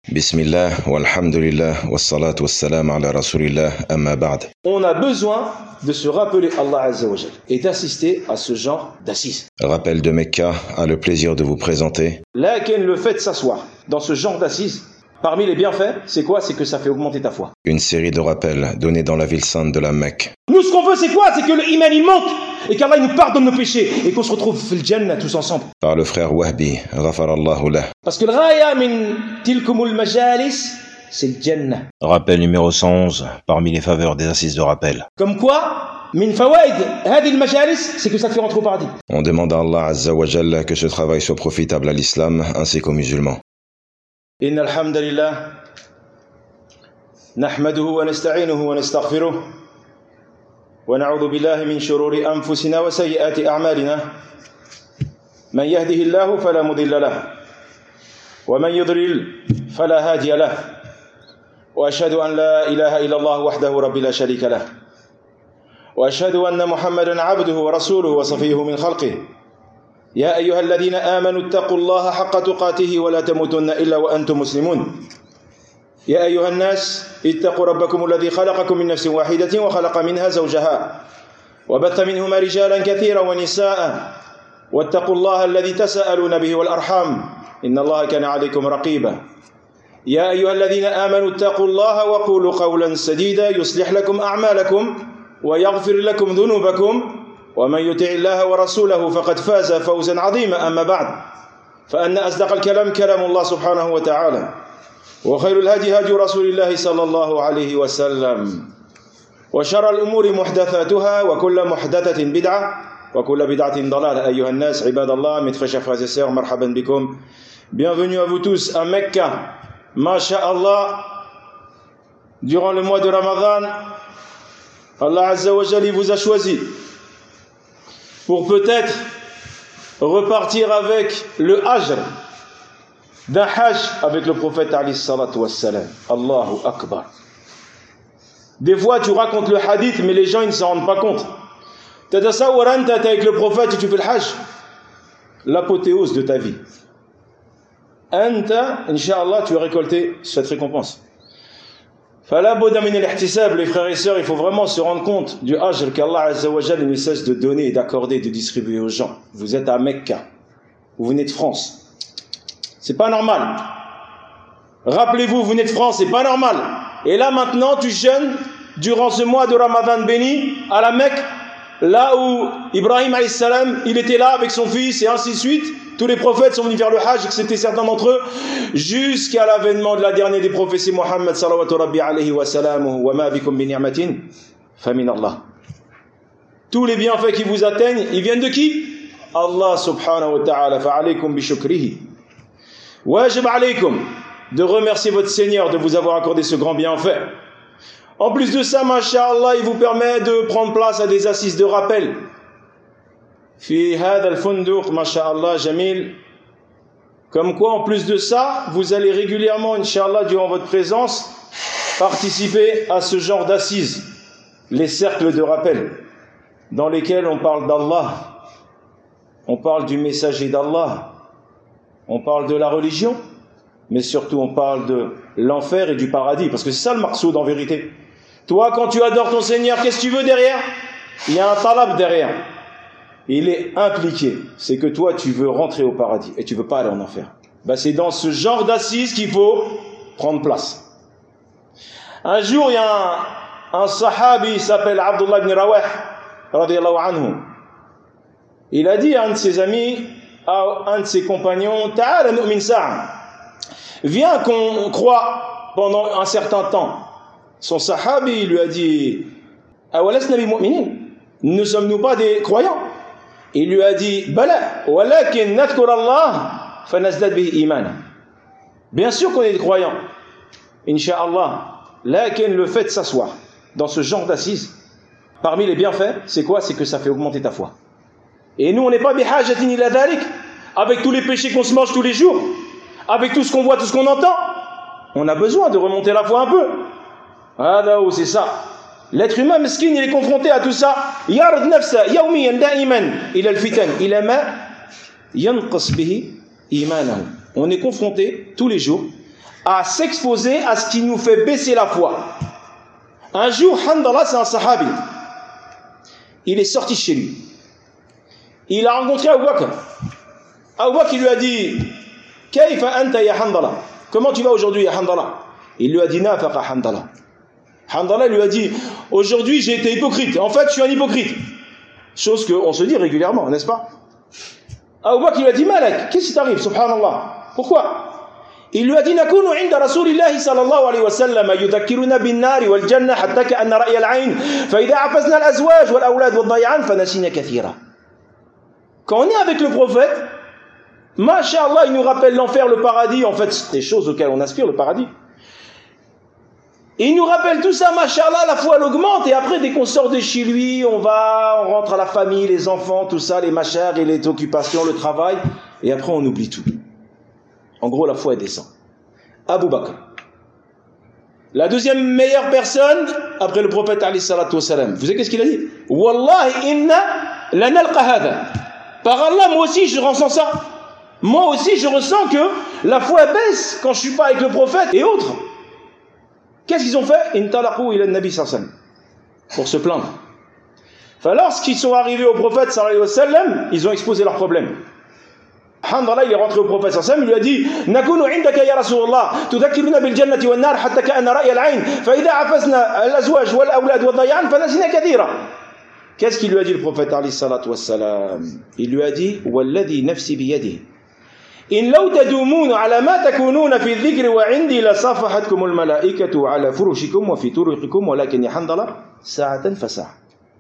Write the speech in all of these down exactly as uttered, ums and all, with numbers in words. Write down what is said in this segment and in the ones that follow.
Bismillah, walhamdulillah, wassalatu wassalam ala rasulillah, amma ba'd. On a besoin de se rappeler Allah Azza wa Jal et d'assister à ce genre d'assises. Rappel de Mecca a le plaisir de vous présenter. Lakin le fait de s'asseoir dans ce genre d'assises, parmi les bienfaits, c'est quoi? C'est que ça fait augmenter ta foi. Une série de rappels donnés dans la ville sainte de la Mecque. Nous, ce qu'on veut, c'est quoi? C'est que le iman, il monte et qu'Allah nous pardonne nos péchés et qu'on se retrouve fil Jannah tous ensemble. Par le frère Wahbi, ghafarallahu lah. Parce que le raya min tilkumul majalis, c'est le Jannah. Rappel numéro cent onze, parmi les faveurs des assises de rappel. Comme quoi, min fawaid hadi al majalis, c'est que ça te fait rentrer au paradis. On demande à Allah Azza wa Jalla que ce travail soit profitable à l'islam ainsi qu'aux musulmans. Inna alhamdulillah, nahmaduhu wa nasta'inuhu wa nastaghfiruh. ونعوذ بالله من شرور أنفسنا وسيئات أعمالنا من يهده الله فلا مضل له ومن يضلل فلا هادي له وأشهد أن لا إله إلا الله وحده رب لا شريك له وأشهد أن محمدا عبده ورسوله وصفيه من خلقه يا أيها الذين آمنوا اتقوا الله حق تقاته ولا تموتن إلا وأنتم مسلمون يا أيها الناس اتقوا ربكم الذي خلقكم من نفس واحدة وخلق منها زوجها وبث منهما رجالا كثيرا ونساء واتقوا الله الذي تساءلون به والأرحام إن الله كان عليكم رقيبا يا أيها الذين آمنوا اتقوا الله وقولوا قولا سديدا يصلح لكم أعمالكم ويغفر لكم ذنوبكم ومن يطع الله ورسوله فقد فاز فوزا عظيما أما بعد فأن أصدق الكلام كلام الله سبحانه وتعالى وخير الهدي هدي رسول الله صلى الله عليه وسلم وشر الأمور محدثاتها وكل محدثة بدعة وكل بدعة ضلالة أيها الناس عباد الله mes très chers frères et sœurs مرحبا بكم bienvenue à vous tous à Mecca masha'Allah durant le mois de Ramadan Allah Azza wa Jalla vous a choisi pour peut-être repartir avec le Hajr d'un hajj avec le prophète alayhi salatu wassalam. Allahu Akbar. Des fois tu racontes le hadith mais les gens ils ne s'en rendent pas compte. Tatasawwar anta avec le prophète et tu fais le hajj, l'apothéose de ta vie. Anta, Inch'Allah, tu as récolté cette récompense. Fala budda min al-ihtisab, les frères et sœurs, il faut vraiment se rendre compte du hajj qu'Allah Azza wa Jalla ne cesse de donner, d'accorder, de distribuer aux gens. Vous êtes à Mecca, vous venez de France. C'est pas normal. Rappelez-vous, vous venez de France, c'est pas normal. Et là maintenant, tu jeûnes durant ce mois de Ramadan béni à la Mecque, là où Ibrahim alayhi salam, il était là avec son fils et ainsi de suite. Tous les prophètes sont venus faire le hajj, excepté certains d'entre eux, jusqu'à l'avènement de la dernière des prophéties, Muhammad sallallahu alayhi wa sallam, wa ma bikum bi ni'matin fa min Allah. Tous les bienfaits qui vous atteignent, ils viennent de qui? Allah subhanahu wa ta'ala, fa alaykum bi shukrihi. Wajib alaykum de remercier votre Seigneur de vous avoir accordé ce grand bienfait. En plus de ça, masha'Allah, il vous permet de prendre place à des assises de rappel. Fi hadha al-funduq, masha'Allah, jamil. Comme quoi, en plus de ça, vous allez régulièrement, Inch'Allah, durant votre présence, participer à ce genre d'assises, les cercles de rappel, dans lesquels on parle d'Allah, on parle du messager d'Allah, on parle de la religion, mais surtout on parle de l'enfer et du paradis, parce que c'est ça le maqsoud en vérité. Toi, quand tu adores ton Seigneur, qu'est-ce que tu veux derrière? Il y a un talab derrière. Il est impliqué. C'est que toi, tu veux rentrer au paradis et tu veux pas aller en enfer. Ben, c'est dans ce genre d'assises qu'il faut prendre place. Un jour, il y a un, un sahabi, il s'appelle Abdullah ibn Rawah, radiyallahu anhu. Il a dit à un de ses amis, à un de ses compagnons, Ta'ala nu'min sa'a. Viens qu'on croit pendant un certain temps. Son sahabi lui a dit, Awalasna bi mu'minin. Ne sommes-nous pas des croyants? Il lui a dit, Bala, walakin nadhkur Allah, fanazdad bihi iman. Bien sûr qu'on est des croyants, Inch'Allah. Lakin le fait de s'asseoir dans ce genre d'assises, parmi les bienfaits, c'est quoi? C'est que ça fait augmenter ta foi. Et nous, on n'est pas bihajatin ila dhalik, avec tous les péchés qu'on se mange tous les jours, avec tout ce qu'on voit, tout ce qu'on entend. On a besoin de remonter la foi un peu. Ah là où c'est ça. L'être humain mesquin, il est confronté à tout ça. Yard nafsa yawmiyan da'iman ila al-fitan ila ma yanqas bihi imanahu. On est confronté tous les jours à s'exposer à ce qui nous fait baisser la foi. Un jour, Handala, c'est un sahabi. Il est sorti chez lui. Il a rencontré Abu Bakr. Abu Bakr lui a dit Kayfa anta ya Handala? Comment tu vas aujourd'hui, ya Handala? Il lui a dit Nafaqa Handala. Handala lui a dit aujourd'hui j'ai été hypocrite. En fait, je suis un hypocrite. Chose qu'on se dit régulièrement, n'est-ce pas? Abu Bakr lui a dit Malak, qu'est-ce qui t'arrive, subhanallah? Pourquoi? Il lui a dit Nakunu inda Rasulillahi sallallahu alayhi wa sallam yudhakkiruna bin nari wal jannah hatta ka'anna ra'ya al-ayn fa idha hafazna al-azwaj wal awlad wad dayan fa nasina kathira. Quand on est avec le prophète, masha'Allah, il nous rappelle l'enfer, le paradis, en fait, c'est des choses auxquelles on aspire, le paradis. Et il nous rappelle tout ça, masha'Allah, la foi elle augmente, et après, dès qu'on sort de chez lui, on va, on rentre à la famille, les enfants, tout ça, les machères et les occupations, le travail, et après on oublie tout. En gros, la foi elle descend. Abu Bakr. La deuxième meilleure personne, après le prophète, alayhi salatu wassalam. Vous savez qu'est-ce qu'il a dit? Wallahi inna la nalqa hadha. Par Allah, moi aussi je ressens ça. Moi aussi je ressens que la foi baisse quand je suis pas avec le prophète et autres. Qu'est-ce qu'ils ont fait? Intalaqu ila nabi sallallahu alayhi wa sallam. Pour se plaindre. Enfin, lorsqu'ils sont arrivés au prophète sallallahu alayhi wa sallam, ils ont exposé leurs problèmes. Handala, il est rentré au prophète sallallahu alayhi wa sallam, il lui a dit Nakunu indaka ya Rasulullah, tudhakkiruna bil jannati wan nar hatta ka'anna ra'ya al-ayn, fa idha hafazna al-azwaj wal awlad wad dayan fa nasina kathira. Qu'est-ce qu'il lui a dit le prophète alayhi salatu wassalam? Il lui a dit Walladhi nafsi biyadihi in law tadumuna ala ma takununa fi dhikri wa indi la safahatkum al malaikatu ala furushikum wa fi turuqikum walakin ya Handala sa'atan fa sa'a.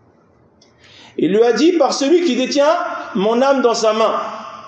Il lui a dit par celui qui détient mon âme dans sa main,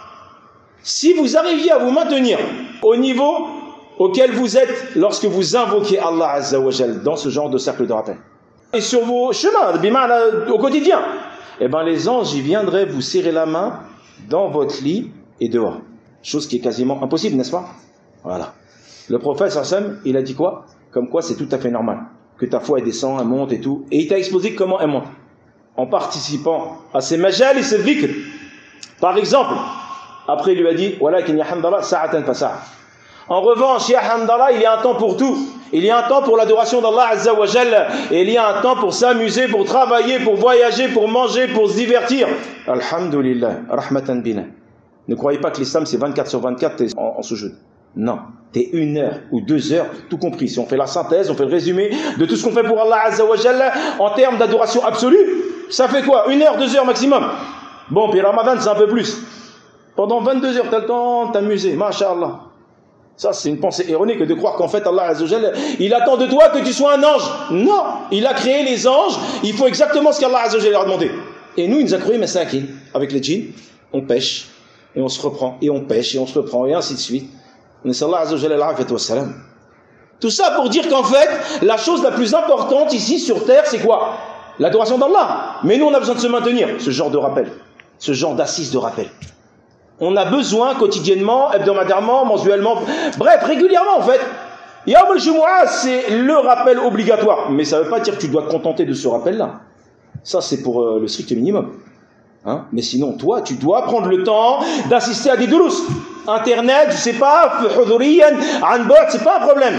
si vous arriviez à vous maintenir au niveau auquel vous êtes lorsque vous invoquez Allah Azza wa Jal dans ce genre de cercle de rappel, et sur vos chemins, au quotidien, eh ben les anges y viendraient vous serrer la main dans votre lit et dehors. Chose qui est quasiment impossible, n'est-ce pas? Voilà. Le prophète sallallahu alayhi wa sallam, il a dit quoi? Comme quoi c'est tout à fait normal que ta foi elle descend, elle monte et tout. Et il t'a exposé comment elle monte. En participant à ces majal et ces dhikr. Par exemple, après il lui a dit Walakin ya Handala sa'atan fa sa'a. En revanche, ya Handala, il y a un temps pour tout. Il y a un temps pour l'adoration d'Allah Azza wa Jalla. Et il y a un temps pour s'amuser, pour travailler, pour voyager, pour manger, pour se divertir. Alhamdulillah, rahmatan bina. Ne croyez pas que l'islam c'est vingt-quatre sur vingt-quatre en, en sujoud. Non, t'es une heure ou deux heures, tout compris. Si on fait la synthèse, on fait le résumé de tout ce qu'on fait pour Allah Azza wa Jalla en termes d'adoration absolue, ça fait quoi? Une heure, deux heures maximum. Bon, puis Ramadan c'est un peu plus. Pendant vingt-deux heures, t'as le temps de t'amuser, masha'Allah. Ça, c'est une pensée erronée que de croire qu'en fait, Allah Azza wa Jalla, il attend de toi que tu sois un ange. Non, il a créé les anges, il faut exactement ce qu'Allah Azza wa Jalla leur a demandé. Et nous, il nous a créé masakin. Avec les djinns, on pêche, et on se reprend, et on pêche, et on se reprend, et ainsi de suite. On est Allah Azza wa Jalla al-afiyat wa salam. Tout ça pour dire qu'en fait, la chose la plus importante ici sur terre, c'est quoi? L'adoration d'Allah. Mais nous, on a besoin de se maintenir, ce genre de rappel, ce genre d'assise de rappel. On a besoin quotidiennement, hebdomadairement, mensuellement, bref, régulièrement en fait. Yawm al-Jumu'ah, c'est le rappel obligatoire. Mais ça ne veut pas dire que tu dois te contenter de ce rappel-là. Ça, c'est pour euh, le strict minimum. Hein? Mais sinon, toi, tu dois prendre le temps d'assister à des durus. Internet, je sais pas, huduriyan, an ba'd, c'est pas un problème.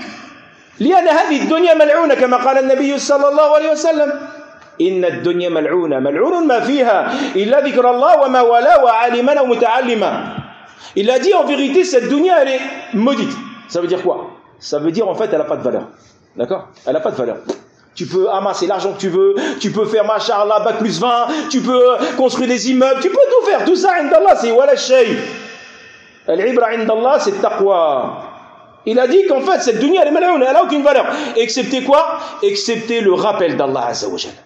لأن هذه الدنيا ملعونة كما قال النبي صلى الله عليه وسلم إن الدنيا ملعونة ملعون ما فيها إلا ذكر الله وما والاه وعالما أو متعلما. Il a dit en vérité cette dunya elle est maudite. Ça veut dire quoi? Ça veut dire en fait elle n'a pas de valeur. D'accord? Elle n'a pas de valeur. Tu peux amasser l'argent que tu veux, tu peux faire masha'Allah bac plus vingt, tu peux construire des immeubles, tu peux tout faire. Tout ça indallah c'est wala shay. Al-ibra indallah c'est taqwa. Il a dit qu'en fait cette dunya elle est mal'ouna, elle n'a aucune valeur. Excepté quoi? Excepté le rappel d'Allah Azza wa Jalla.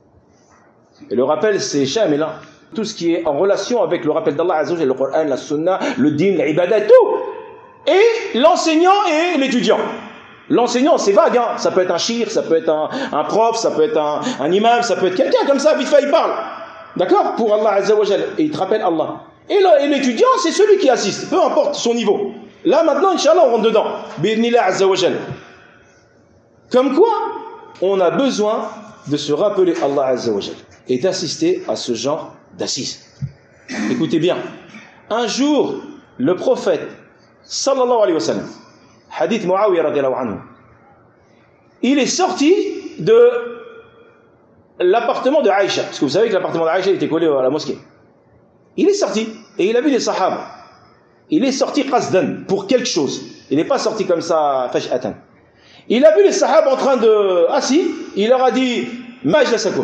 Et le rappel c'est shamil, hein. Tout ce qui est en relation avec le rappel d'Allah Azza wa Jalla, le Coran, la Sunna, le din, l'ibadat, tout. Et l'enseignant et l'étudiant. L'enseignant c'est vague, hein. Ça peut être un shir, ça peut être un, un prof, ça peut être un, un imam, ça peut être quelqu'un comme ça, vite fait il parle. D'accord? Pour Allah Azza wa Jalla. Et il te rappelle Allah. Et l'étudiant c'est celui qui assiste, peu importe son niveau. Là maintenant, Inch'Allah, on rentre dedans. Bi'idhnillah Azza wa Jal. Comme quoi, on a besoin de se rappeler Allah Azza wa Jal et d'assister à ce genre d'assises. Écoutez bien. Un jour, le prophète, sallallahu alayhi wa sallam, hadith Muawiyah radiallahu anhu. Il est sorti de l'appartement de Aïcha, parce que vous savez que l'appartement d'Aïcha était collé à la mosquée. Il est sorti et il a vu les sahaba. Il est sorti qasdan pour quelque chose. Il n'est pas sorti comme ça faj'atan. Il a vu les sahaba en train de assis, il leur a dit ma ajlasakum.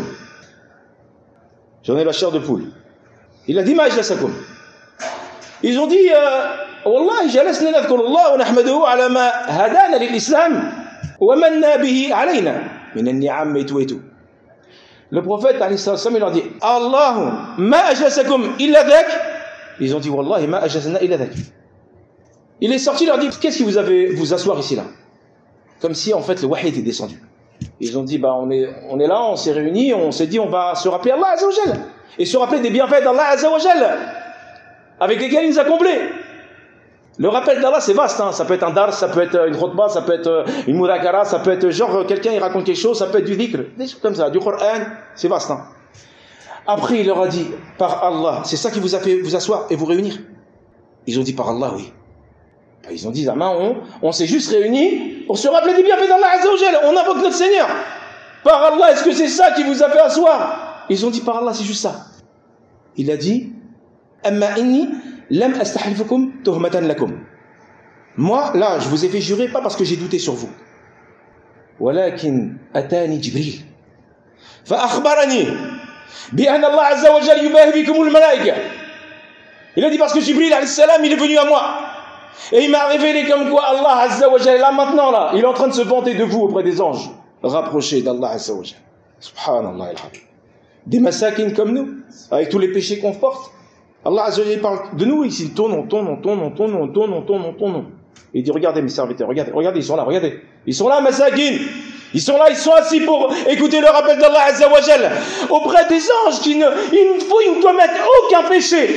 J'en ai la chair de poule. Il a dit ma ajlasakum. Ils ont dit والله جلسنا نذكر الله ونحمده على ما هدانا للإسلام ومن به علينا من النعم et tout et tout. Le prophète alayhi salam il leur dit Allahu ma ajlasakum illa dhak. Ils ont dit wallahi ma ajlasna illa dhak. Il est sorti, il leur dit qu'est-ce qui vous avez vous asseoir ici là? Comme si en fait le wahy était descendu. Ils ont dit bah on est on est là, on s'est réunis, on s'est dit on va se rappeler Allah azza wa jalla et se rappeler des bienfaits d'Allah azza wa jalla avec lesquels il nous a comblés. Le rappel d'Allah c'est vaste, hein. Ça peut être un dar, ça peut être une khutbah, ça peut être une mudakara, ça peut être genre quelqu'un il raconte quelque chose, ça peut être du dhikr, des choses comme ça, du Coran, c'est vaste. Hein. Après il leur a dit par Allah, c'est ça qui vous a fait vous asseoir et vous réunir? Ils ont dit par Allah oui. Ils ont dit ah, on, on s'est juste réunis pour se rappeler des bienfaits d'Allah azza wa jalla, on invoque notre Seigneur. Par Allah, est-ce que c'est ça qui vous a fait asseoir? Ils ont dit par Allah, c'est juste ça. Il a dit amma inni lam astahlifukum tuhmatan lakum. Moi, là, je vous ai fait jurer pas parce que j'ai douté sur vous. Walakin atani Jibril. Fa akhbarani bi anna Allah azza wa jalla yubahi bikum al-malaika. Il a dit parce que Jibril alayhi salam, il est venu à moi. Et il m'a révélé comme quoi Allah azza wa jalla, là maintenant, là, il est en train de se vanter de vous auprès des anges. Rapprochez d'Allah azza wa jalla. Subhanallah al-Habib. Des massakines comme nous, avec tous les péchés qu'on porte. Allah azza wa jalla parle de nous, ici, il tourne, on tourne, on tourne, on tourne, on tourne, on tourne, on tourne. Il dit, regardez mes serviteurs, regardez, regardez, ils sont là, regardez. Ils sont là, massakines. Ils sont là, ils sont assis pour écouter le rappel d'Allah azza wa jalla. Auprès des anges qui ne, il ne faut, ils ne commettent aucun péché.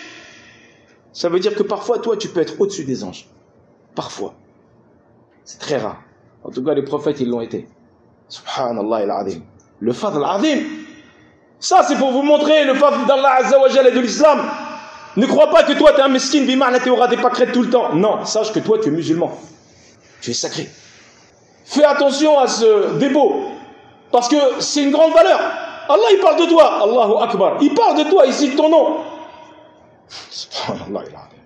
Ça veut dire que parfois, toi, tu peux être au-dessus des anges. Parfois. C'est très rare. En tout cas, les prophètes, ils l'ont été. Subhanallah al-Azim. Le fadl al-Azim. Ça, c'est pour vous montrer le fadl d'Allah azza wa jalla et de l'islam. Ne crois pas que toi, tu es un meskin, bima'na, tu auras des pâquerettes tout le temps. Non, sache que toi, tu es musulman. Tu es sacré. Fais attention à ce débo. Parce que c'est une grande valeur. Allah, il parle de toi. Allahu Akbar. Il parle de toi, il cite ton nom. Subhanallah al-Azim.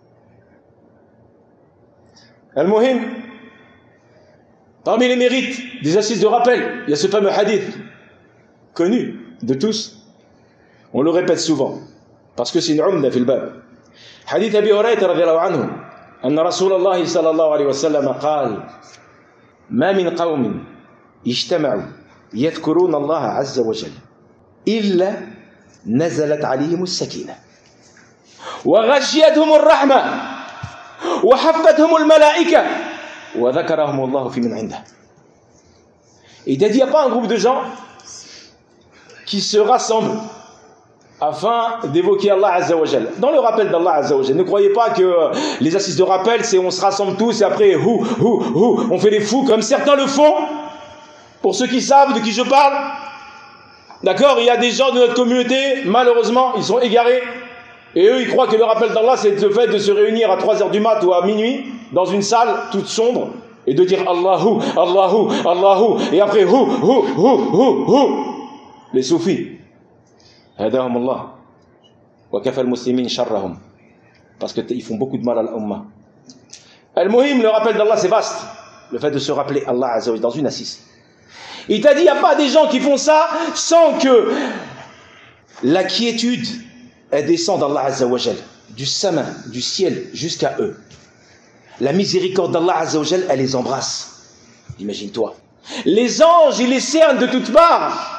Al-Muhim, parmi les mérites des assises de rappel, il y a ce fameux hadith connu de tous. On le répète souvent parce que c'est une umda fil bab. Hadith Abi Hurayrata radiyallahu anhu أن رسول الله صلى الله عليه وسلم قال ما من قوم اجتمعوا يذكرون الله عز وجل إلا نزلت عليهم السكينة وغشيتهم الرحمة وحفتهم الملائكة وذكرهم الله في من عنده. Il t'a dit, il n'y a pas un groupe de gens qui se rassemblent afin d'évoquer Allah Azza wa Jal. Dans le rappel d'Allah Azza wa Jal, ne croyez pas que les assises de rappel, c'est on se rassemble tous et après, hou, hou, hou, on fait les fous comme certains le font. Pour ceux qui savent de qui je parle, d'accord, il y a des gens de notre communauté, malheureusement, ils sont égarés. Et eux, ils croient que le rappel d'Allah, c'est le fait de se réunir à trois heures du mat ou à minuit, dans une salle toute sombre, et de dire Allahu, Allahu, Allahu, et après, hou, hou, hou, hou, hou. Les soufis. Hadahum Allah. Wa kafa al-muslimin sharrahum. Parce qu'ils font beaucoup de mal à l'umma. Al-Muhim, le rappel d'Allah, c'est vaste. Le fait de se rappeler Allah Azza wa Jalla dans une assise. Il t'a dit, il n'y a pas des gens qui font ça sans que la quiétude, elle descend d'Allah Azza wa Jalla, du sama, du ciel jusqu'à eux. La miséricorde d'Allah Azza wa Jalla, elle les embrasse. Imagine-toi. Les anges, ils les cernent de toutes parts.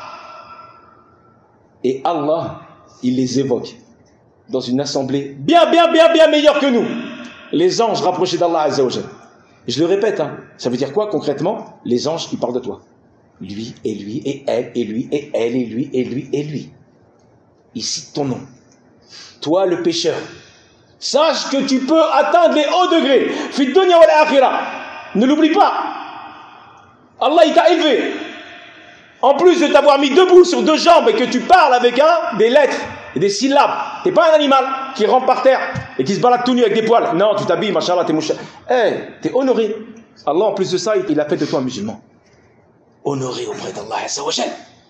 Et Allah, il les évoque dans une assemblée bien, bien, bien, bien meilleure que nous. Les anges rapprochés d'Allah Azza wa Jalla. Je le répète, hein, ça veut dire quoi concrètement? Les anges, ils parlent de toi. Lui, et lui, et elle, et lui, et elle, et lui, et lui, et lui. Ils citent ton nom. Toi, le pécheur. Sache que tu peux atteindre les hauts degrés. Fi dunya wal akhirah. Ne l'oublie pas. Allah, il t'a élevé. En plus de t'avoir mis debout sur deux jambes et que tu parles avec un, des lettres et des syllabes. T'es pas un animal. qui rampe par terre et qui se balade tout nu avec des poils. Non, tu t'habilles, machallah, t'es moucha. Eh, hey, t'es honoré. Allah, en plus de ça, il a fait de toi un musulman. Honoré auprès d'Allah Azza wa Jal.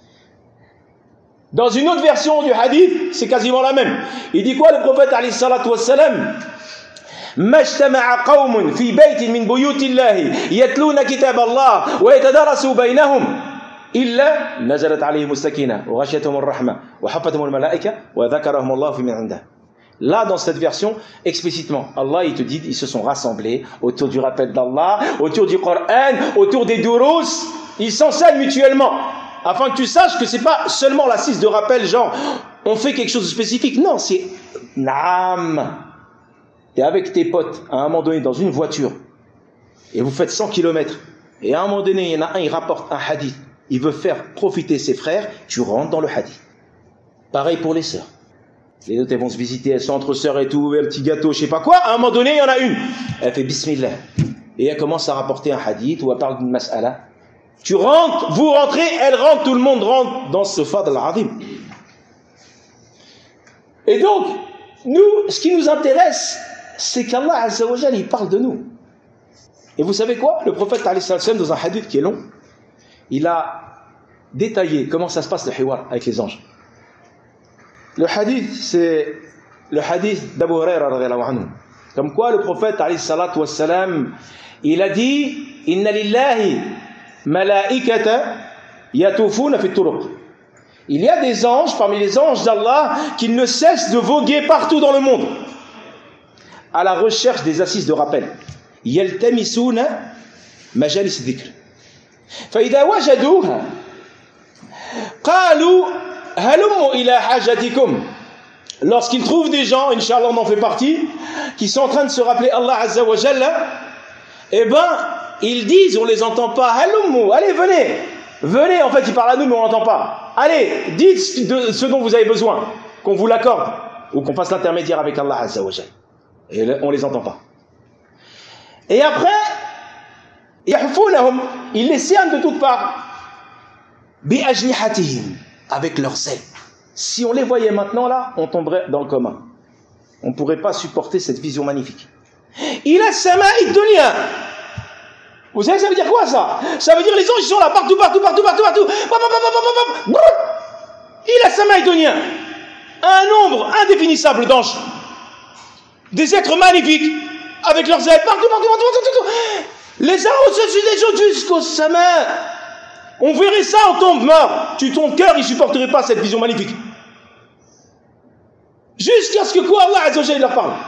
Dans une autre version du hadith, c'est quasiment la même. Il dit quoi le prophète alayhi salatu wassalam? ما اجتمع قوم في بيت من بيوت الله يتلون كتاب الله ويتدارسوا بينهم إلا نزلت عليهم السكينة وغشيتهم الرحمة وحفتهم الملائكة وذكرهم الله في من عنده. Là, dans cette version, explicitement, Allah, il te dit, ils se sont rassemblés autour du rappel d'Allah, autour du Coran, autour des durous. Ils s'enseignent mutuellement, afin que tu saches que c'est pas seulement l'assise de rappel, genre, on fait quelque chose de spécifique. Non, c'est naam. T'es avec tes potes, à un moment donné, dans une voiture, et vous faites cent kilomètres, et à un moment donné, il y en a un, il rapporte un hadith, il veut faire profiter ses frères, tu rentres dans le hadith. Pareil pour les sœurs. Les autres, elles vont se visiter, elles sont entre sœurs et tout, un petit gâteau, je sais pas quoi. À un moment donné, il y en a une. Elle fait bismillah. Et elle commence à rapporter un hadith, ou elle parle d'une mas'ala. Tu rentres, vous rentrez, elle rentre, tout le monde rentre dans ce fadl al-azim. Et donc, nous, ce qui nous intéresse, c'est qu'Allah Azza wa Jal, il parle de nous. Et vous savez quoi? Le prophète, alayhi salam, dans un hadith qui est long, il a détaillé comment ça se passe le hiwar avec les anges. Le hadith, c'est le hadith d'Abu Huraira radhiyallahu anhu. Comme quoi le prophète alayhi salatu wassalam, il a dit inna lillahi malaikata yatufuna fi turuq. Il y a des anges parmi les anges d'Allah qui ne cessent de voguer partout dans le monde à la recherche des assises de rappel. Yaltamisuna majalis dhikr. Fa idha wajaduha qalu halummu ila hajatikum. Lorsqu'ils trouvent des gens, Inch'Allah on en fait partie, qui sont en train de se rappeler Allah Azza wa Jalla, eh ben, ils disent, on les entend pas, halummu, allez venez, venez, en fait ils parlent à nous mais on n'entend pas. Allez, dites de ce dont vous avez besoin, qu'on vous l'accorde, ou qu'on fasse l'intermédiaire avec Allah Azza wa Jalla. Et on les entend pas. Et après, yahfunahum, ils les cernent de toutes parts, bi ajnihatihim, avec leurs ailes. Si on les voyait maintenant là, on tomberait dans le commun. On ne pourrait pas supporter cette vision magnifique. Ila sama'i dunya. Vous savez ça veut dire quoi ça? Ça veut dire les anges ils sont là partout, partout, partout, partout, partout. Ila sama'i dunya. Un nombre indéfinissable d'anges. Des êtres magnifiques avec leurs ailes partout, partout, partout, partout, partout. Les uns au-dessus des autres jusqu'au sama. On verrait ça, on tombe mort. Tu, ton cœur, il supporterait pas cette vision magnifique. Jusqu'à ce que quoi Allah Azza wa Jalla leur parle.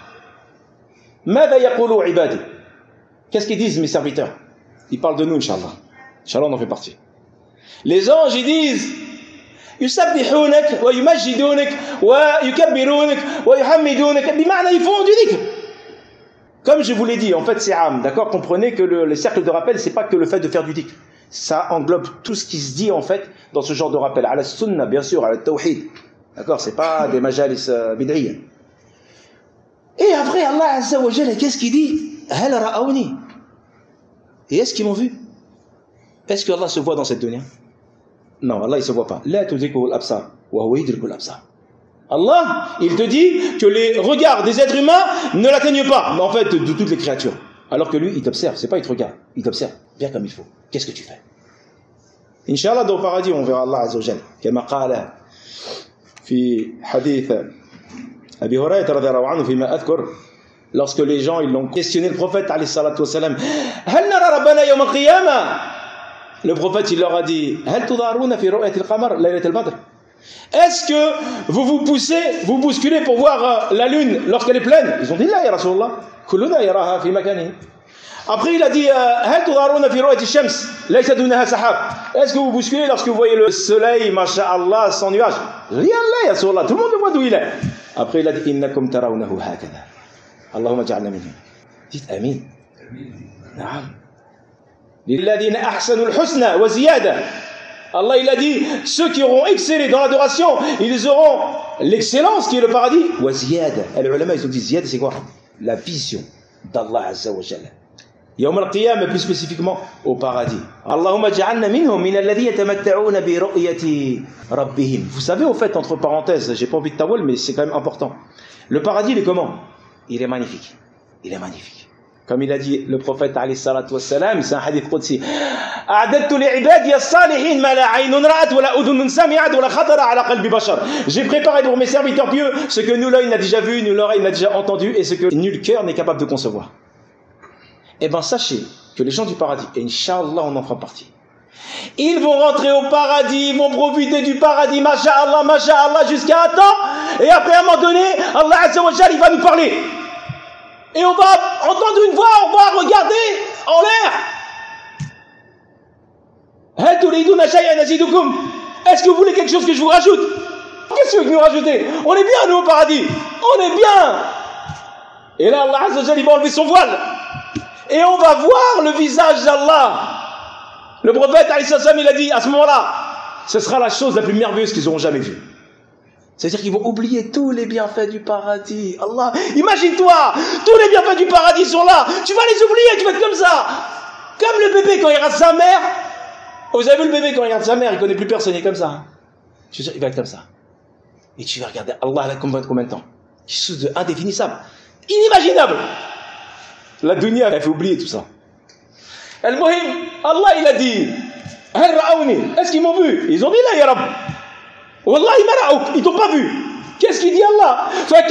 Mada yaqulu ibadi. Qu'est-ce qu'ils disent mes serviteurs? Ils parlent de nous, Inch'Allah. Inch'Allah, on en fait partie. Les anges, ils disent yusabbihunak wa yumajjidunak wa yukabbirunak wa yuhammidunak. Bima'na, ils font du dhikr. Comme je vous l'ai dit, en fait, c'est am. D'accord? Comprenez que le, le cercle de rappel, c'est pas que le fait de faire du dhikr. Ça englobe tout ce qui se dit en fait dans ce genre de rappel. À la sunna, bien sûr, à la tawhid. D'accord, c'est pas des majalis euh, bid'iyya. Et après, Allah Azza wa Jalla, qu'est-ce qu'il dit? Hal ra'awni. Et est-ce qu'ils m'ont vu? Est-ce que Allah se voit dans cette dunya? Non, Allah il se voit pas. La tudrikuhu al-absar wa huwa yudriku al-absar. Allah, il te dit que les regards des êtres humains ne l'atteignent pas, mais en fait de, de toutes les créatures. Alors que lui, il t'observe, c'est pas il te regarde, il t'observe, bien comme il faut. Qu'est-ce que tu fais? Inch'Allah, dans le paradis, on verra Allah Azza wa Jalla. Kama qala fi hadith Abi Hurayrata radhiyallahu anhu fima adhkur, lorsque les gens ils l'ont questionné le prophète alayhi salatu wassalam, hal nara rabbana yawm al-qiyamah? Le prophète il leur a dit, hal tudaruna fi ru'yati al-qamar laylat al-badr? Est-ce que vous vous poussez, vous bousculez pour voir la lune lorsqu'elle est pleine? Ils ont dit là, ya Rasulullah. Kulluna yaraha fi makani. Après il a dit hal tudaruna fi ru'yati ash-shams laysa dunaha sahab. Est-ce que vous bousculez lorsque vous voyez le soleil, masha'Allah, sans nuages? Rien là, ya Rasulullah. Tout le monde voit d'où il est. Après il a dit innakum tarawnahu hakadha. Allahumma ja'alna minhum. Dites amin. Naam. Lilladhina ahsanu al-husna wa ziyada. Allah il a dit, ceux qui auront excellé dans l'adoration, ils auront l'excellence qui est le paradis. Wa ziyada. Et les ulama ils ont dit ziyada c'est quoi? La vision d'Allah Azza wa Jalla. Yawm al-qiyamah, plus spécifiquement au paradis. Allahumma ja'alna minhum min alladhi yatamatta'una bi ru'yati rabbihim. Vous savez au fait entre parenthèses, j'ai pas envie de tawal mais c'est quand même important. Le paradis, il est comment? Il est magnifique. Il est magnifique. Comme il a dit le prophète alayhi salatu wassalam, c'est un hadith qudsi. A'dadtu li'ibadi as-salihin ma la 'aynun ra'at wa la udhunun sami'at wa la khatara 'ala qalbi bashar. J'ai préparé pour mes serviteurs pieux ce que nul œil n'a déjà vu, nul oreille n'a déjà entendu et ce que nul cœur n'est capable de concevoir. Eh bien, sachez que les gens du paradis, et Inch'Allah, on en fera partie, ils vont rentrer au paradis, ils vont profiter du paradis, masha'Allah, masha'Allah, jusqu'à un temps, et après, à un moment donné, Allah Azza wa Jal, il va nous parler. Et on va entendre une voix, on va regarder en l'air. Hal turiduna shay'an azidukum? Est-ce que vous voulez quelque chose que je vous rajoute? Qu'est-ce que vous nous rajoutez? On est bien, nous, au paradis. On est bien. Et là, Allah Azza wa Jal, il va enlever son voile. Et on va voir le visage d'Allah. Le prophète, il a dit, à ce moment-là, ce sera la chose la plus merveilleuse qu'ils auront jamais vue. C'est-à-dire qu'ils vont oublier tous les bienfaits du paradis. Allah, imagine-toi, tous les bienfaits du paradis sont là. Tu vas les oublier, tu vas être comme ça. Comme le bébé quand il regarde sa mère. Vous avez vu le bébé quand il regarde sa mère, il ne connaît plus personne, il est comme ça. Je suis sûr, il va être comme ça. Et tu vas regarder Allah, là, combien, combien de temps? Quelque chose d'indéfinissable. Inimaginable. La dunya, elle fait oublier tout ça. Al-Muhim, Allah, il a dit, est-ce qu'ils m'ont vu? Ils ont dit là, ya Rab. Wallahi ma ra'ouk, ils t'ont pas vu. Qu'est-ce qu'il dit Allah?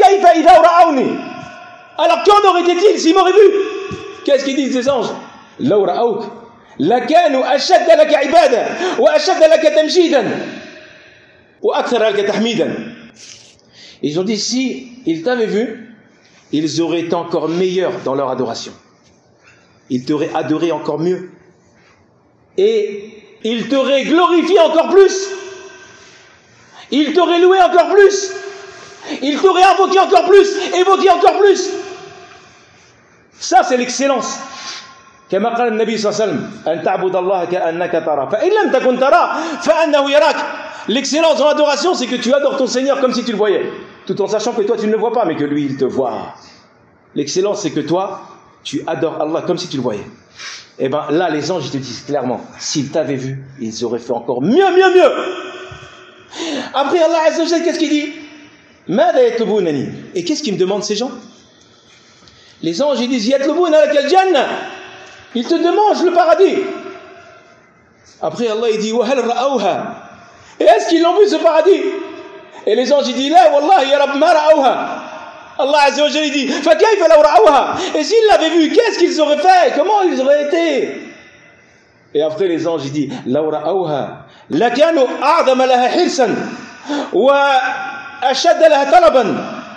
Alors qu'en aurait-il s'ils m'auraient vu? Qu'est-ce qu'ils disent les anges? Law ra'ouk lakanu ashadda laka ibada wa ashadda laka tamjidan wa akthara laka tahmidan. Ils ont dit si ils t'avaient vu, ils auraient été encore meilleurs dans leur adoration. Ils t'auraient adoré encore mieux. Et ils t'auraient glorifié encore plus. Ils t'auraient loué encore plus. Ils t'auraient invoqué encore plus. Évoqué encore plus. Ça, c'est l'excellence. كما قال النبي صلى الله عليه وسلم أن تعبد الله كأنك ترى فإن لم تكن ترى فأنه يراك. L'excellence dans l'adoration, c'est que tu adores ton Seigneur comme si tu le voyais, tout en sachant que toi tu ne le vois pas, mais que lui il te voit. L'excellence, c'est que toi tu adores Allah comme si tu le voyais. Et bien là, les anges ils te disent clairement, s'ils t'avaient vu, ils auraient fait encore mieux, mieux, mieux. Après Allah Azza wa Jalla, qu'est-ce qu'il dit? Mada yatlubunani. Et qu'est-ce qu'ils me demandent ces gens? Les anges ils disent yatlubuna laka al-janna. Ils te demandent le paradis. Après Allah il dit wa hal ra'awha. Et est-ce qu'ils l'ont vu ce paradis? Et les anges ils disent la wallahi ya Rabb ma ra'awha. Allah Azza wa Jalla il dit fa kayfa law ra'awha. Et s'ils l'avaient vu, qu'est-ce qu'ils auraient fait? Comment ils auraient été? Et après les anges ils disent law ra'awha lakanu a'zama laha hirsan wa ashadda laha talaban.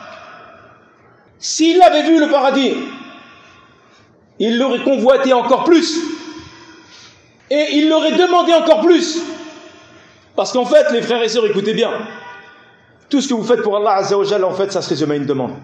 S'ils avaient vu le paradis, ils l'auraient convoité encore plus et ils l'auraient demandé encore plus. Parce qu'en fait, les frères et sœurs, écoutez bien, tout ce que vous faites pour Allah Azza wa Jalla, en fait, ça se résume à une demande.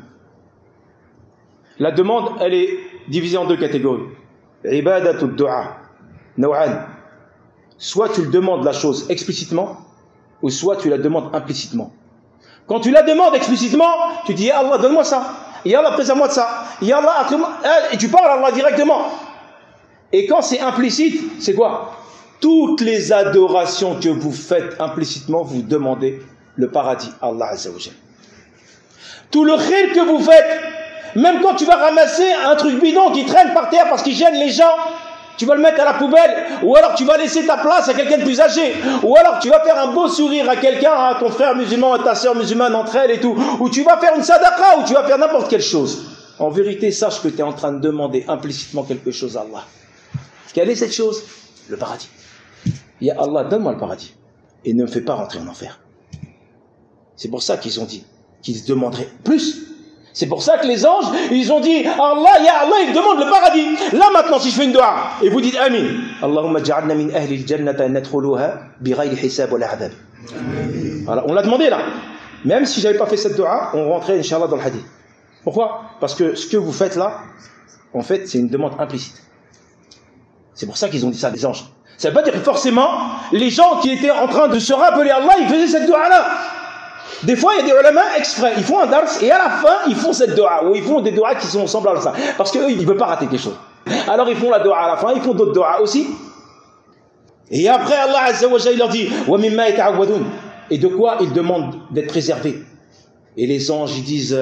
La demande, elle est divisée en deux catégories. Ibadatu du'a, naw'an. Soit tu le demandes la chose explicitement, ou soit tu la demandes implicitement. Quand tu la demandes explicitement, tu dis ya Allah, donne-moi ça. Ya Allah, présente-moi de ça. Ya Allah, et tu parles à Allah directement. Et quand c'est implicite, c'est quoi? Toutes les adorations que vous faites implicitement, vous demandez le paradis à Allah Azza wa Jalla. Tout le khir que vous faites, même quand tu vas ramasser un truc bidon qui traîne par terre parce qu'il gêne les gens, tu vas le mettre à la poubelle, ou alors tu vas laisser ta place à quelqu'un de plus âgé, ou alors tu vas faire un beau sourire à quelqu'un, à ton frère musulman, à ta sœur musulmane entre elles et tout, ou tu vas faire une sadaqa, ou tu vas faire n'importe quelle chose. En vérité, sache que tu es en train de demander implicitement quelque chose à Allah. Quelle est cette chose? Le paradis. Ya Allah, donne-moi le paradis et ne me fais pas rentrer en enfer. C'est pour ça qu'ils ont dit qu'ils demanderaient plus. C'est pour ça que les anges, ils ont dit Allah, ya Allah, ils demandent le paradis. Là maintenant, si je fais une dua et vous dites Amin, Allahumma ja'alna min ahli al-jannata nadkhuluha bighayri hisab wa la adab. Voilà, on l'a demandé là. Même si j'avais pas fait cette dua, on rentrait inchallah dans le hadith. Pourquoi? Parce que ce que vous faites là, en fait, c'est une demande implicite. C'est pour ça qu'ils ont dit ça, les anges. Ça ne veut pas dire que forcément, les gens qui étaient en train de se rappeler Allah, ils faisaient cette dua-là. Des fois, il y a des ulama exprès, ils font un dars et à la fin, ils font cette dua, ou ils font des duas qui sont semblables à ça. Parce qu'eux, ils ne veulent pas rater quelque chose. Alors ils font la dua à la fin, ils font d'autres duas aussi. Et après, Allah Azza wa Jalla, il leur dit wa mimma yata'awwadun. Et de quoi ils demandent d'être préservés. Et les anges, ils disent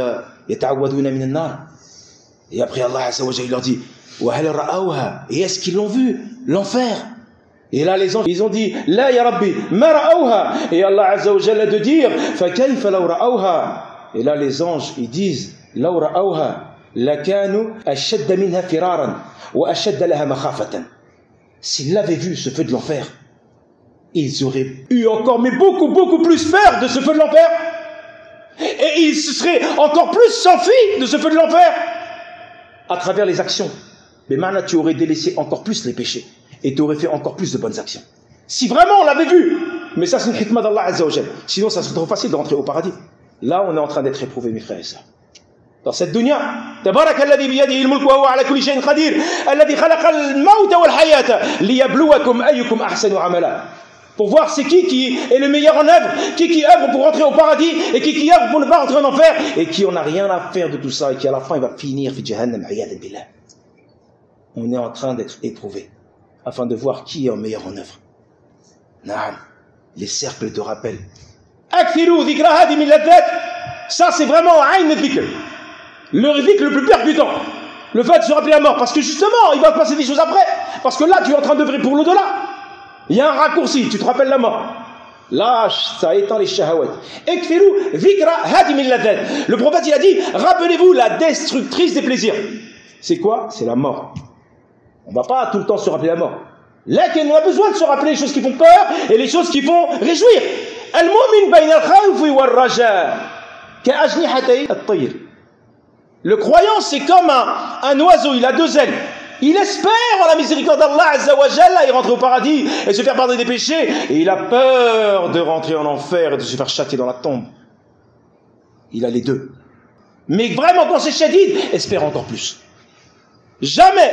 يتعوذون من النار. Et après Allah Azza wa Jalla, il leur dit وهل رأوها, et est-ce qu'ils l'ont vu, l'enfer? Et là les anges ils ont dit لا يا ربي ما رأوها. Et Allah Azza wa Jalla de dire فكيف لو رأوها. Et là les anges ils disent لو رأوها لكانوا أشد منها فرارا وأشد لها مخافة. S'ils l'avaient vu ce feu de l'enfer, ils auraient eu encore mais beaucoup beaucoup plus peur de ce feu de l'enfer, et ils se seraient encore plus s'enfuis de ce feu de l'enfer à travers les actions. Mais maintenant tu aurais délaissé encore plus les péchés et tu aurais fait encore plus de bonnes actions si vraiment on l'avait vu. Mais ça c'est une hikmah d'Allah Azza wa Jal, sinon ça serait trop facile de rentrer au paradis. Là on est en train d'être éprouvé mes frères et sœurs dans cette dunya. تبارك الذي بيده الملك وهو على كل شيء قدير الذي خلق الموت والحياة ليبلوكم أيكم أحسن عملا. Pour voir c'est qui qui est le meilleur en œuvre, qui qui œuvre pour rentrer au paradis et qui qui œuvre pour ne pas rentrer en enfer, et qui on n'a rien à faire de tout ça et qui à la fin il va finir fi jahannam iyadan billah. On est en train d'être éprouvé afin de voir qui est le meilleur en œuvre. Naam, les cercles de rappel. Akthiru dhikra hadi min ladhat. Ça c'est vraiment ayn dhikr. Le dhikr le plus percutant. Le fait de se rappeler la mort, parce que justement il va se passer des choses après, parce que là tu es en train d'œuvrer pour l'au-delà. Il y a un raccourci, tu te rappelles la mort. Là, ça étend les shahawat. Ekfiru dhikra hadi min ladhat. Le prophète il a dit, rappelez-vous la destructrice des plaisirs. C'est quoi? C'est la mort. On ne va pas tout le temps se rappeler la mort. Là, on a besoin de se rappeler les choses qui font peur et les choses qui font réjouir. Al-mu'min bayna al-khawfi wal-raja ka'ajnihatay at-tayr. Le croyant, c'est comme un, un oiseau, il a deux ailes. Il espère en la miséricorde d'Allah Azza wa Jalla et rentrer au paradis et se faire pardonner des péchés. Et il a peur de rentrer en enfer et de se faire châtier dans la tombe. Il a les deux. Mais vraiment, quand c'est shadid, espère encore plus. Jamais,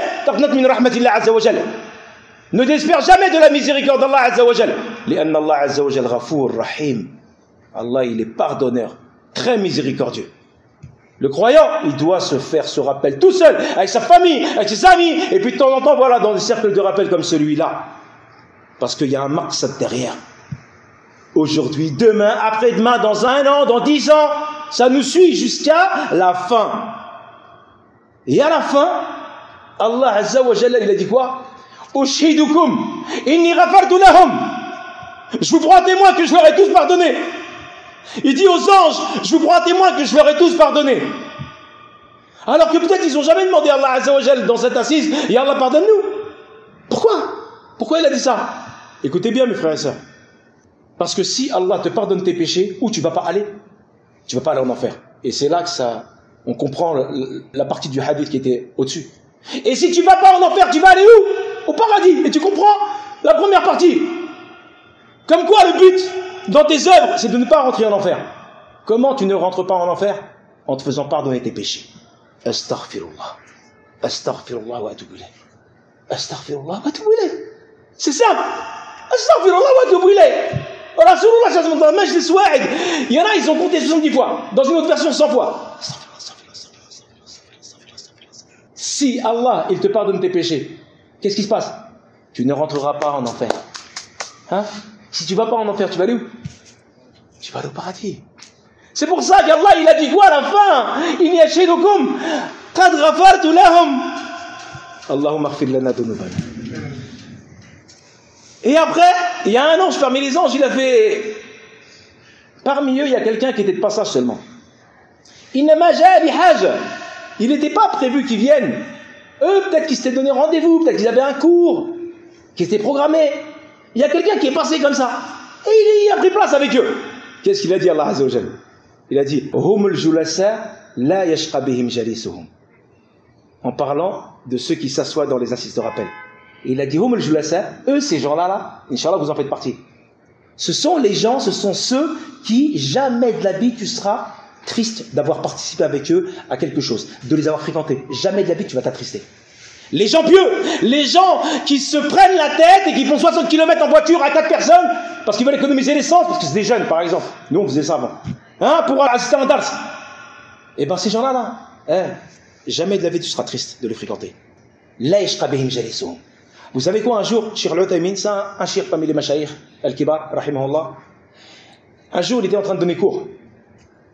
ne désespère jamais de la miséricorde d'Allah Azza wa Jalla. لأن Allah Azza wa Jalla غفور رحيم. Allah, il est pardonneur, très miséricordieux. Le croyant, il doit se faire ce rappel tout seul, avec sa famille, avec ses amis, et puis de temps en temps, voilà, dans des cercles de rappel comme celui-là. Parce qu'il y a un maqsad derrière. Aujourd'hui, demain, après-demain, dans un an, dans dix ans, ça nous suit jusqu'à la fin. Et à la fin, Allah Azza wa Jalla, il a dit quoi? Ushidukum, inni ghafartu lahum. Je vous prends témoin que je leur ai tous pardonné. Il dit aux anges, je vous prends témoin que je leur ai tous pardonné. Alors que peut-être ils n'ont jamais demandé à Allah Azza wa Jal dans cette assise, et Allah pardonne-nous. Pourquoi? Pourquoi il a dit ça? Écoutez bien mes frères et sœurs. Parce que si Allah te pardonne tes péchés, où tu ne vas pas aller? Tu ne vas pas aller en enfer. Et c'est là que ça, on comprend le, la partie du hadith qui était au-dessus. Et si tu ne vas pas en enfer, tu vas aller où? Au paradis. Et tu comprends la première partie. Comme quoi le but dans tes œuvres, c'est de ne pas rentrer en enfer. Comment tu ne rentres pas en enfer? En te faisant pardonner tes péchés. Astaghfirullah. Astaghfirullah wa atubu ilayh. Astaghfirullah wa atubu ilayh. C'est simple. Astaghfirullah wa atubu ilayh. Rasulullah sallallahu alayhi wa sallam, majlis wahid. Il y en a, ils ont compté soixante-dix fois. Dans une autre version, cent fois. Si Allah, il te pardonne tes péchés, qu'est-ce qui se passe? Tu ne rentreras pas en enfer. Hein? Si tu ne vas pas en enfer, tu vas aller où? Tu vas aller au paradis. C'est pour ça qu'Allah, il a dit quoi à la fin? Inni ashidukum qad ghafartu lahum. Allahumma ighfir lana dhunubana. Et après, il y a un ange parmi les anges, il a fait... Parmi eux, il y a quelqu'un qui était de passage seulement. Innama jaa bi haja. Il n'était pas prévu qu'ils viennent. Eux, peut-être qu'ils s'étaient donné rendez-vous, peut-être qu'ils avaient un cours qui était programmé. Il y a quelqu'un qui est passé comme ça. Et il, il a pris place avec eux. Qu'est-ce qu'il a dit Allah Azza wa Jalla? Il a dit Humul julasa la yashqa bihim jalisuhum. En parlant de ceux qui s'assoient dans les assises de rappel. Et il a dit Humul julasa, eux, ces gens-là, là, Inch'Allah, vous en faites partie. Ce sont les gens, ce sont ceux qui, jamais de la vie, tu seras triste d'avoir participé avec eux à quelque chose, de les avoir fréquentés. Jamais de la vie, tu vas t'attrister. Les gens pieux, les gens qui se prennent la tête et qui font soixante kilomètres en voiture à quatre personnes parce qu'ils veulent économiser l'essence, parce que c'est des jeunes par exemple. Nous on faisait ça avant. Hein, pour assister à un dars. Et ben ces gens-là, là, hein, jamais de la vie tu seras triste de les fréquenter. La yashqa bihim jalisuhum. Vous savez quoi, un jour, Cheikh Al-Uthaymin, c'est un, un cheikh parmi les mashayikh, Al-Kibar, rahimahullah. Un jour, il était en train de donner cours.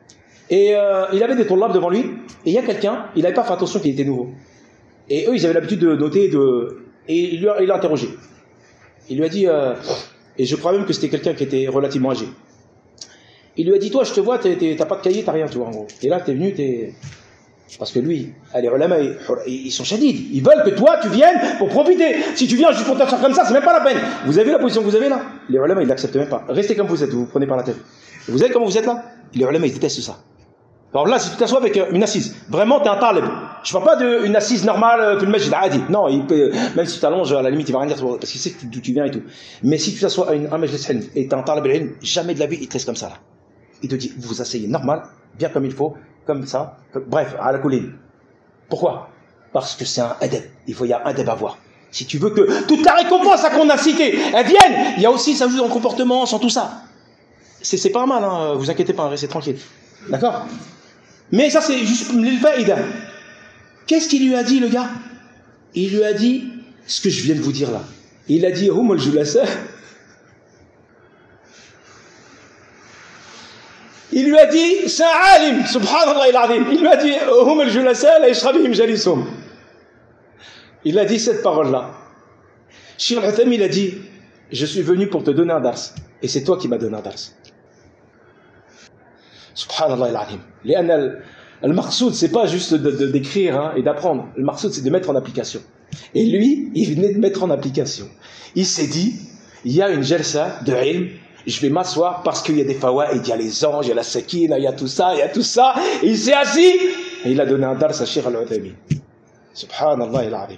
Et euh, il avait des tourlabs devant lui, et il y a quelqu'un, il n'avait pas fait attention qu'il était nouveau. Et eux, ils avaient l'habitude de noter, de... et il l'a interrogé. Il lui a dit, euh... et je crois même que c'était quelqu'un qui était relativement âgé. Il lui a dit, toi, je te vois, t'as pas de cahier, t'as rien, tu vois, en gros. Et là, t'es venu, t'es... Parce que lui, les ulama, ils sont chadides. Ils veulent que toi, tu viennes pour profiter. Si tu viens juste pour t'asseoir comme ça, c'est même pas la peine. Vous avez la position que vous avez là. Les ulama, ils l'acceptent même pas. Restez comme vous êtes, vous vous prenez par la tête. Et vous savez comment vous êtes là? Les ulama, ils détestent ça. Alors là, si tu t'assois avec une assise, vraiment, t'es un talib. Je parle pas d'une assise normale, une masjid adi. Non, il peut, même si tu t'allonges, à la limite, il va rien dire, parce qu'il sait d'où tu viens et tout. Mais si tu t'assois à une, un majlis ilm, et t'es un talib ilm, jamais de la vie, il te laisse comme ça là. Il te dit, vous vous asseyez normal, bien comme il faut, comme ça, comme, bref, à la colline. Pourquoi? Parce que c'est un adab. Il faut y a un adab à voir. Si tu veux que toute la récompense qu'on a citée, elle vienne, il y a aussi, ça joue dans le comportement, sans tout ça. C'est pas mal, hein, vous inquiétez pas, restez tranquille. D'accord? Mais ça, c'est juste l'ilfaïda. Qu'est-ce qu'il lui a dit, le gars? Il lui a dit ce que je viens de vous dire là. Il a dit, hum al-julasa. Il lui a dit, c'est un alim, subhanallah il-azim. Il lui a dit, hum al-julasa la yashrabihim jalisum. Il a dit cette parole-là. Cheikh al-Uthaymin, il a dit, je suis venu pour te donner un dars. Et c'est toi qui m'as donné un dars. Subhanallah il-azim. Le maqsoud, c'est pas juste d'écrire hein, et d'apprendre. Le maqsoud, c'est de mettre en application. Et lui, il venait de mettre en application. Il s'est dit, il y a une jalsa de ilm, je vais m'asseoir parce qu'il y a des fawaïd, il y a les anges, il y a la sakina, il y a tout ça, il y a tout ça. Et il s'est assis et il a donné un dars à Cheikh al-Uthaymin. Subhanallah il-azim.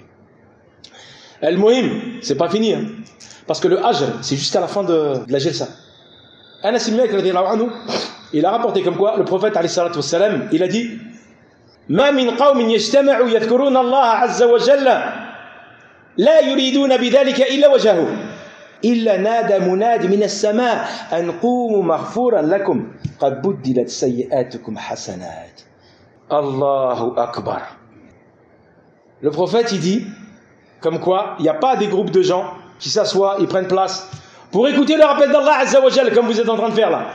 Al-Muhim, c'est pas fini. Hein, parce que le ajr, c'est jusqu'à la fin de, de la jalsa. Anas ibn Malik radiyallahu anhu, il a rapporté comme quoi le prophète alayhi salatu wassalam, il a dit ma min qawmin yajtama'u yadhkuruna Allah azza wa jalla la yuriduna bidhalika illa wajhahu illa nada munadi min as-sama' an qumu maghfuran lakum qad buddilat sayyi'atukum hasanat. Allahu akbar. Le prophète il dit comme quoi il n'y a pas des groupes de gens qui s'assoient, ils prennent place pour écouter le rappel d'Allah azza wa jalla comme vous êtes en train de faire là,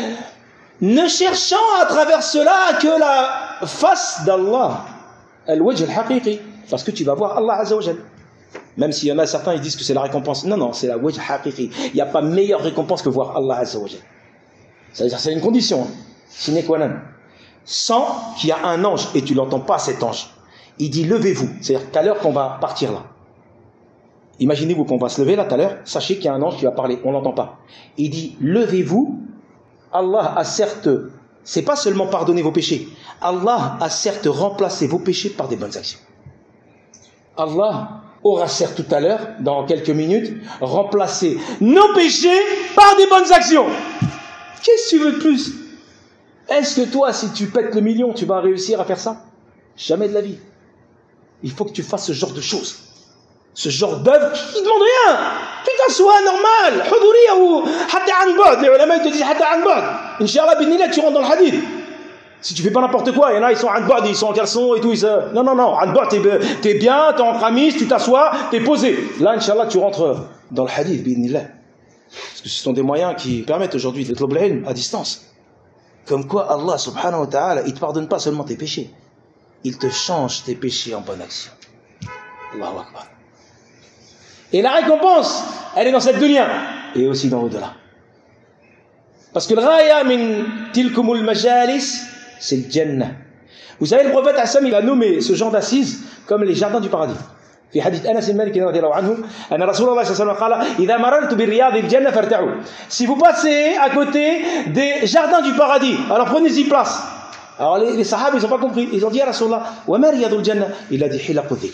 ne cherchant à travers cela que la face d'Allah, al-wajh al-haqiqi, parce que tu vas voir Allah azza wa jalla. Même s'il y en a certains ils disent que c'est la récompense, non non, c'est la wajh haqiqi. Il n'y a pas meilleure récompense que voir Allah azza wa jalla. C'est-à-dire c'est une condition, sine qua non. Sans qu'il y a un ange et tu l'entends pas cet ange. Il dit levez-vous, c'est-à-dire tout à l'heure qu'on va partir là. Imaginez-vous qu'on va se lever là tout à l'heure, sachez qu'il y a un ange qui va parler, on l'entend pas. Il dit levez-vous. Allah a certes, c'est pas seulement pardonner vos péchés, Allah a certes remplacé vos péchés par des bonnes actions. Allah aura certes tout à l'heure, dans quelques minutes, remplacé nos péchés par des bonnes actions. Qu'est-ce que tu veux de plus? Est-ce que toi, si tu pètes le million, tu vas réussir à faire ça? Jamais de la vie. Il faut que tu fasses ce genre de choses. Ce genre d'œuvre qui ne demande rien. Tu t'assois normal. Huduriya ou hatta an ba'd. Les ulama ils te disent hatta an ba'd. Inch'Allah, b'idnillah, tu rentres dans le hadith. Si tu fais pas n'importe quoi, il y en a, ils sont an ba'd, ils sont en caleçon et tout. Ils se... Non, non, non. An ba'd, t'es bien, t'es en khamis, tu t'assois, t'es posé. Là, Inch'Allah, tu rentres dans le hadith, b'idnillah. Parce que ce sont des moyens qui permettent aujourd'hui de tlab al-ilm à distance. Comme quoi, Allah subhanahu wa ta'ala, il te pardonne pas seulement tes péchés. Il te change tes péchés en bonne action. Allahu Akbar. Et la récompense, elle est dans cette dunya et aussi dans l'au-delà. Parce que le raya min tilkumul majalis, c'est le jannah. Vous savez, le prophète Hassam, il a nommé ce genre d'assises comme les jardins du paradis. في حديث أنس بن مالك رضي الله عنه أن رسول الله صلى الله عليه وسلم قال إذا مررت بالرياض الجنة فارتعوا. Si vous passez à côté des jardins du paradis, alors prenez-y place. Alors les, les sahaba, ils n'ont pas compris. Ils ont dit à Rasulullah, wa ma riyadul janna? Il a dit hilaqu dhikr.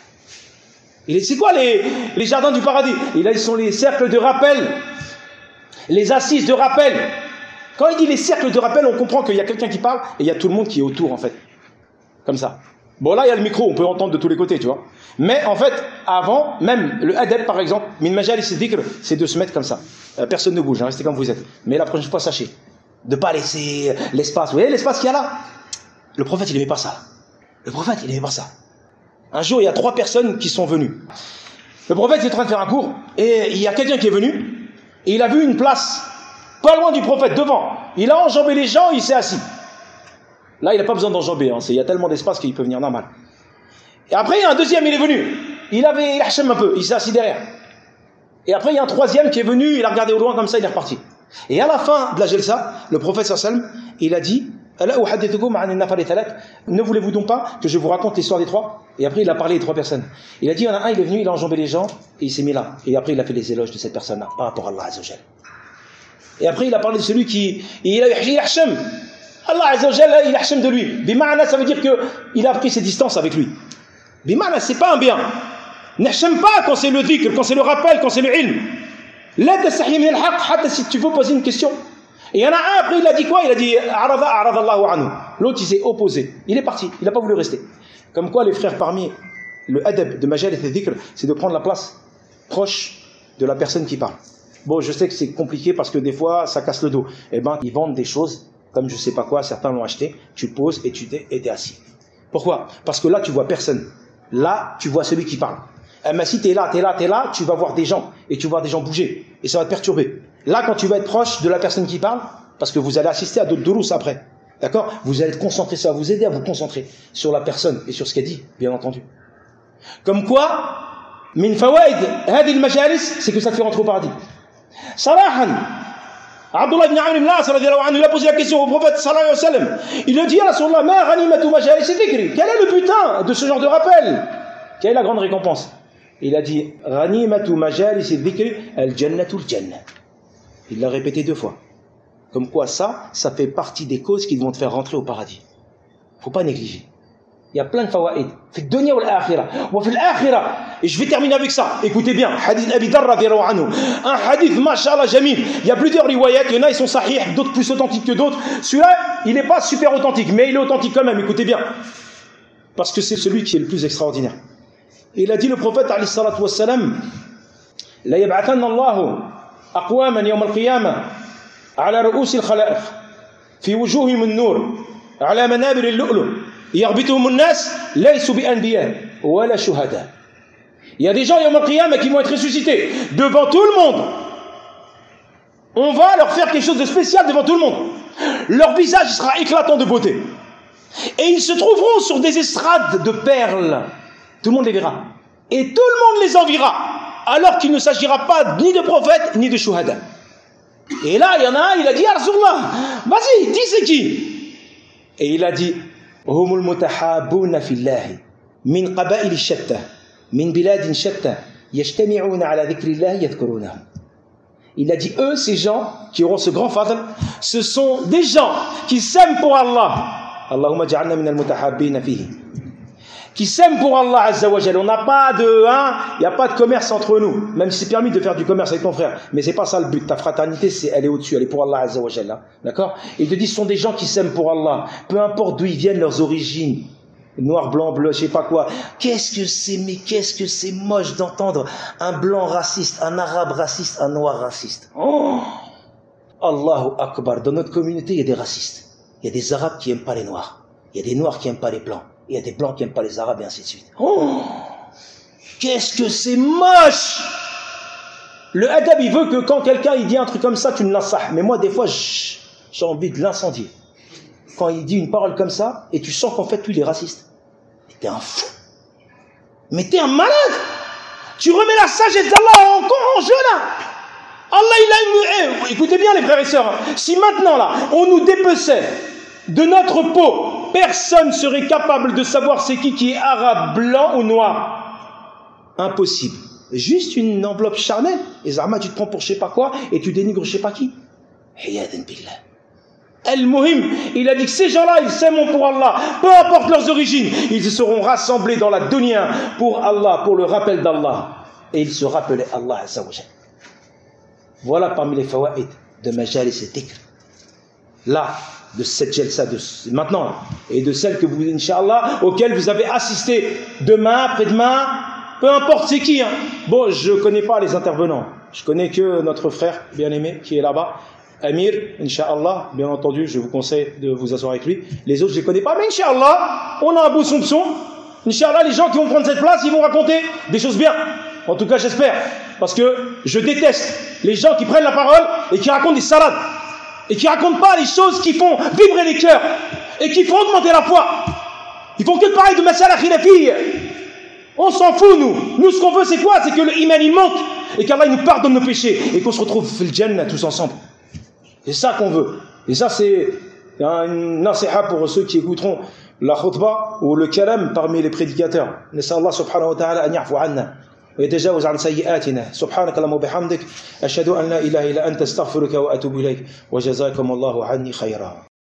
Il dit, c'est quoi les, les jardins du paradis? Et là, ils sont les cercles de rappel, les assises de rappel. Quand il dit les cercles de rappel, on comprend qu'il y a quelqu'un qui parle et il y a tout le monde qui est autour, en fait. Comme ça. Bon, là, il y a le micro, on peut entendre de tous les côtés, tu vois. Mais en fait, avant, même le adab, par exemple, min majalis dhikr, c'est de se mettre comme ça. Euh, personne ne bouge, hein, restez comme vous êtes. Mais la prochaine fois, sachez, de ne pas laisser l'espace. Vous voyez l'espace qu'il y a là? Le prophète, il n'aimait pas ça. Le prophète, il n'aimait pas ça. Un jour, il y a trois personnes qui sont venues. Le prophète est en train de faire un cours, et il y a quelqu'un qui est venu, et il a vu une place, pas loin du prophète, devant. Il a enjambé les gens, il s'est assis. Là, il n'a pas besoin d'enjamber. Hein. Il y a tellement d'espace qu'il peut venir normal. Et après, il y a un deuxième, il est venu. Il avait il hachem un peu, il s'est assis derrière. Et après, il y a un troisième qui est venu, il a regardé au loin comme ça, il est reparti. Et à la fin de la Jalsa, le prophète sallam, il a dit, ne voulez-vous donc pas que je vous raconte l'histoire des trois? Et après, il a parlé des trois personnes. Il a dit, il y en a un, il est venu, il a enjambé les gens, et il s'est mis là. Et après, il a fait les éloges de cette personne-là, par rapport à Allah Azza wa Jal. Et après, il a parlé de celui qui, il a il hachem. Allah Azza wa Jal, il hachem de lui. Bima'ana, ça veut dire qu'il a pris ses distances avec lui. Bima'ana, c'est pas un bien. N'hachem pas quand c'est le dhikr, quand c'est le rappel, quand c'est le ilm. La tastahi min al-haq, hatta si tu veux poser une question. Et il y en a un, après, il a dit quoi? Il a dit, arada, arada Allahu anhu. L'autre, il s'est opposé. Il est parti. Il n'a pas voulu rester. Comme quoi, les frères, parmi le adab de Majal et de dhikr, c'est de prendre la place proche de la personne qui parle. Bon, je sais que c'est compliqué parce que des fois, ça casse le dos. Eh ben, ils vendent des choses, comme je sais pas quoi, certains l'ont acheté, tu poses et tu t'es, et t'es assis. Pourquoi? Parce que là, tu vois personne. Là, tu vois celui qui parle. Mais si t'es là, t'es là, t'es là, tu vas voir des gens, et tu vas voir des gens bouger, et ça va te perturber. Là, quand tu vas être proche de la personne qui parle, parce que vous allez assister à d'autres durous après, d'accord? Vous allez être concentré, ça va vous aider à vous concentrer sur la personne et sur ce qu'elle dit, bien entendu. Comme quoi, min fawaid hadi al-majalis, c'est que ça te fait rentrer au paradis. Sarahan, Abdullah ibn Amr ibn al-As radiyallahu anhu, il a posé la question au prophète sallallahu alayhi wa sallam. Il a dit, ya Rasulullah, ma ghanimatu majalis dhikri. Quel est le butin de ce genre de rappel? Quelle est la grande récompense? Il a dit, ghanimatu majalis dhikri al-jannatu al-jannah. Il l'a répété deux fois. Comme quoi ça, ça fait partie des causes qui vont te faire rentrer au paradis. Faut pas négliger. Il y a plein de fawaïd. Fi dunya wal akhirah. Wa fi l'akhirah. Et je vais terminer avec ça. Écoutez bien. Hadith Abi Dharr radiyallahu anhu. Un hadith, mashallah, jamil. Il y a plusieurs riwayats. Il y en a, ils sont sahih, d'autres plus authentiques que d'autres. Celui-là, il n'est pas super authentique, mais il est authentique quand même. Écoutez bien. Parce que c'est celui qui est le plus extraordinaire. Et il a dit le prophète, alayhi salatu wassalam, la yab'athanna Allahu aqwaman yawm al-qiyamah على رؤوس الخلائق في وجوههم النور على منابر اللؤلؤ يغبطهم الناس ليسوا بأنبياء ولا شهداء. Il y a des gens yawm al-qiyamah qui vont être ressuscités devant tout le monde. On va leur faire quelque chose de spécial devant tout le monde. Leur visage sera éclatant de beauté. Et ils se trouveront sur des estrades de perles. Tout le monde les verra. Et tout le monde les enviera. Alors qu'il ne s'agira pas ni de prophètes ni de shuhada. Et là, il y en a un, il a dit, ah, Rasulullah, vas-y, dis c'est qui? Et il a dit, humul mutahabuna fillahi, min qaba'il shatta, min biladin shatta, yajtami'una ala dhikrillahi yadhkurunahum. Il a dit, eux, ces gens qui auront ce grand fadl, ce sont des gens qui s'aiment pour Allah. Allahumma ja'alna min al-mutahabbina fihi. Qui s'aiment pour Allah Azza wa Jalla. On n'a pas de, hein, il n'y a pas de commerce entre nous. Même si c'est permis de faire du commerce avec ton frère. Mais c'est pas ça le but. Ta fraternité, c'est, elle est au-dessus. Elle est pour Allah Azza wa Jalla. D'accord? Il te dit, ce sont des gens qui s'aiment pour Allah. Peu importe d'où ils viennent, leurs origines. Noir, blanc, bleu, je sais pas quoi. Qu'est-ce que c'est, mais qu'est-ce que c'est moche d'entendre un blanc raciste, un arabe raciste, un noir raciste. Oh! Allahu Akbar. Dans notre communauté, il y a des racistes. Il y a des arabes qui n'aiment pas les noirs. Il y a des noirs qui n'aiment pas les blancs. Il y a des blancs qui n'aiment pas les arabes et ainsi de suite. Oh, qu'est-ce que c'est moche! Le adab, il veut que quand quelqu'un il dit un truc comme ça, tu ne l'insah. Mais moi, des fois, j'ai envie de l'incendier. Quand il dit une parole comme ça, et tu sens qu'en fait, lui, il est raciste. Mais t'es un fou. Mais t'es un malade. Tu remets la sagesse d'Allah en, en jeu, là. Allah, il a une... Eh, écoutez bien, les frères et sœurs. Si maintenant, là, on nous dépeçait de notre peau, personne serait capable de savoir c'est qui qui est arabe, blanc ou noir. Impossible. Juste une enveloppe charnelle. Et Zahma, tu te prends pour je sais pas quoi et tu dénigres je sais pas qui. Hiyadan billah. Al-Muhim, il a dit que ces gens-là, ils s'aiment pour Allah. Peu importe leurs origines, ils seront rassemblés dans la dunya pour Allah, pour le rappel d'Allah. Et ils se rappelaient Allah Azza wa Jalla. Voilà parmi les fawaïd de Majalis et Dhikr. Là, de cette jalsa de maintenant et de celle que vous, Inch'Allah, auquel vous avez assisté demain, après-demain, peu importe c'est qui. Hein. Bon, je ne connais pas les intervenants. Je connais que notre frère bien-aimé qui est là-bas, Amir, Inch'Allah. Bien entendu, je vous conseille de vous asseoir avec lui. Les autres, je ne les connais pas, mais Inch'Allah, on a un beau soupçon. Inch'Allah, les gens qui vont prendre cette place, ils vont raconter des choses bien. En tout cas, j'espère. Parce que je déteste les gens qui prennent la parole et qui racontent des salades. et qui ne racontent pas les choses qui font vibrer les cœurs et qui font augmenter la foi. Ils font que parler de masala khilafiyya. On s'en fout, nous. Nous, ce qu'on veut, c'est quoi? C'est que le iman, il manque et qu'Allah nous pardonne nos péchés et qu'on se retrouve fil Jannah tous ensemble. C'est ça qu'on veut. Et ça, c'est une nasiha pour ceux qui écouteront la khutbah ou le kalam parmi les prédicateurs. Nessa Allah subhanahu wa ta'ala an ya'fu anna wa yatajawaz an sayyi'atina. Subhanaka Allahumma bihamdik ashhadu an la ilaha illa anta astaghfiruka wa atubu ilayk wa jazakum Allahu anni khayra.